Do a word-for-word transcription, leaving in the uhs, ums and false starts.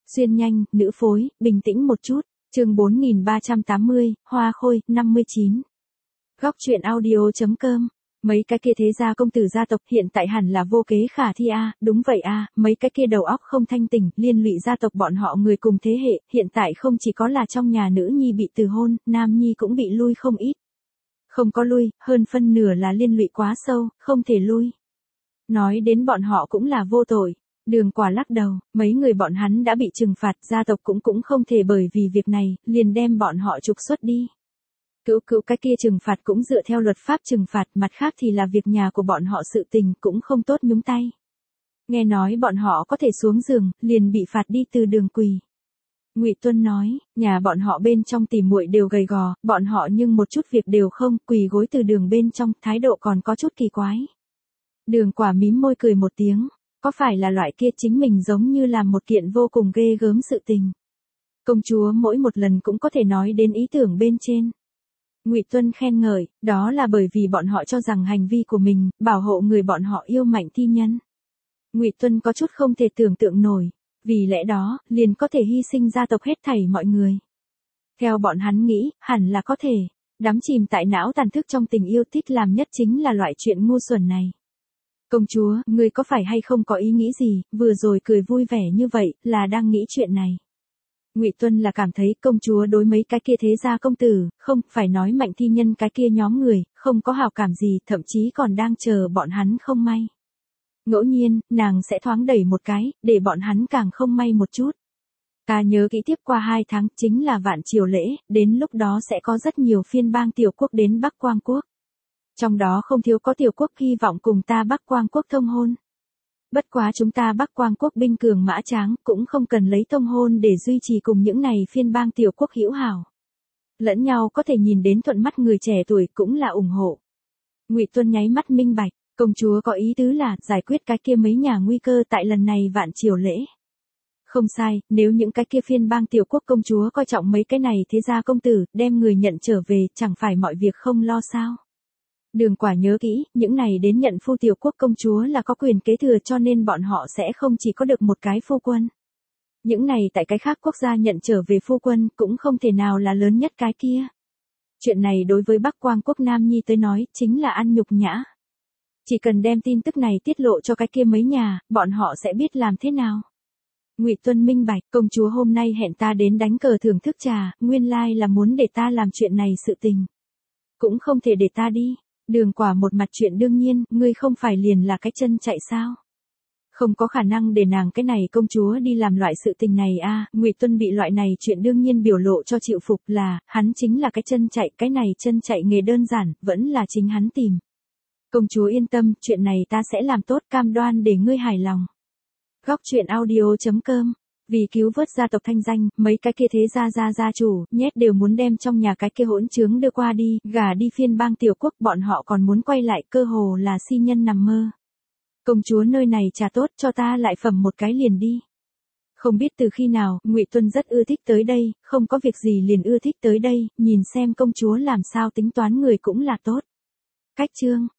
Xuyên nhanh, nữ phối, bình tĩnh một chút. Chương bốn nghìn ba trăm tám mươi, Hoa Khôi, năm mươi chín. Góc truyện audio.com. Mấy cái kia thế gia công tử gia tộc hiện tại hẳn là vô kế khả thi a, à, đúng vậy a, à, mấy cái kia đầu óc không thanh tỉnh, liên lụy gia tộc bọn họ người cùng thế hệ, hiện tại không chỉ có là trong nhà nữ nhi bị từ hôn, nam nhi cũng bị lui không ít. Không có lui, hơn phân nửa là liên lụy quá sâu, không thể lui. Nói đến bọn họ cũng là vô tội. Đường Quả lắc đầu, mấy người bọn hắn đã bị trừng phạt, gia tộc cũng cũng không thể bởi vì việc này, liền đem bọn họ trục xuất đi. Cứu cứu cái kia trừng phạt cũng dựa theo luật pháp trừng phạt, mặt khác thì là việc nhà của bọn họ sự tình cũng không tốt nhúng tay. Nghe nói bọn họ có thể xuống giường, liền bị phạt đi từ đường quỳ. Ngụy Tuân nói, nhà bọn họ bên trong tỉ muội đều gầy gò, bọn họ nhưng một chút việc đều không, quỳ gối từ đường bên trong, thái độ còn có chút kỳ quái. Đường Quả mím môi cười một tiếng, có phải là loại kia chính mình giống như làm một kiện vô cùng ghê gớm sự tình. Công chúa mỗi một lần cũng có thể nói đến ý tưởng bên trên. Ngụy Tuân khen ngợi, đó là bởi vì bọn họ cho rằng hành vi của mình, bảo hộ người bọn họ yêu mạnh thi nhân. Ngụy Tuân có chút không thể tưởng tượng nổi, vì lẽ đó, liền có thể hy sinh gia tộc hết thảy mọi người. Theo bọn hắn nghĩ, hẳn là có thể, đắm chìm tại não tàn thức trong tình yêu thích làm nhất chính là loại chuyện ngu xuẩn này. Công chúa, ngươi có phải hay không có ý nghĩ gì, vừa rồi cười vui vẻ như vậy, là đang nghĩ chuyện này. Ngụy Tuân là cảm thấy công chúa đối mấy cái kia thế gia công tử, không phải nói mạnh thi nhân cái kia nhóm người, không có hảo cảm gì, thậm chí còn đang chờ bọn hắn không may. Ngẫu nhiên, nàng sẽ thoáng đẩy một cái, để bọn hắn càng không may một chút. Ta nhớ kỹ tiếp qua hai tháng, chính là vạn triều lễ, đến lúc đó sẽ có rất nhiều phiên bang tiểu quốc đến Bắc Quang Quốc. Trong đó không thiếu có tiểu quốc hy vọng cùng ta Bắc Quang Quốc thông hôn. Bất quá chúng ta Bắc Quang Quốc binh cường mã tráng, cũng không cần lấy thông hôn để duy trì cùng những này phiên bang tiểu quốc hữu hảo. Lẫn nhau có thể nhìn đến thuận mắt người trẻ tuổi cũng là ủng hộ. Ngụy Tuân nháy mắt minh bạch, công chúa có ý tứ là giải quyết cái kia mấy nhà nguy cơ tại lần này vạn triều lễ. Không sai, nếu những cái kia phiên bang tiểu quốc công chúa coi trọng mấy cái này thế gia công tử, đem người nhận trở về, chẳng phải mọi việc không lo sao. Đường Quả nhớ kỹ, những này đến nhận phu tiểu quốc công chúa là có quyền kế thừa cho nên bọn họ sẽ không chỉ có được một cái phu quân. Những này tại cái khác quốc gia nhận trở về phu quân cũng không thể nào là lớn nhất cái kia. Chuyện này đối với Bắc Quang Quốc Nam Nhi tới nói chính là ăn nhục nhã. Chỉ cần đem tin tức này tiết lộ cho cái kia mấy nhà, bọn họ sẽ biết làm thế nào. Ngụy Tuân minh bạch, công chúa hôm nay hẹn ta đến đánh cờ thưởng thức trà, nguyên lai là muốn để ta làm chuyện này sự tình. Cũng không thể để ta đi. Đường Quả một mặt chuyện đương nhiên, ngươi không phải liền là cái chân chạy sao? Không có khả năng để nàng cái này công chúa đi làm loại sự tình này a. À, Ngụy Tuân bị loại này chuyện đương nhiên biểu lộ cho chịu phục là, hắn chính là cái chân chạy, cái này chân chạy nghề đơn giản, vẫn là chính hắn tìm. Công chúa yên tâm, chuyện này ta sẽ làm tốt, cam đoan để ngươi hài lòng. Góc truyện audio.com. Vì cứu vớt gia tộc thanh danh, mấy cái kia thế gia gia gia chủ, nhét đều muốn đem trong nhà cái kia hỗn trướng đưa qua đi, gả đi phiên bang tiểu quốc, bọn họ còn muốn quay lại, cơ hồ là si nhân nằm mơ. Công chúa nơi này trà tốt, cho ta lại phẩm một cái liền đi. Không biết từ khi nào, Ngụy Tuân rất ưa thích tới đây, không có việc gì liền ưa thích tới đây, nhìn xem công chúa làm sao tính toán người cũng là tốt. Cách chương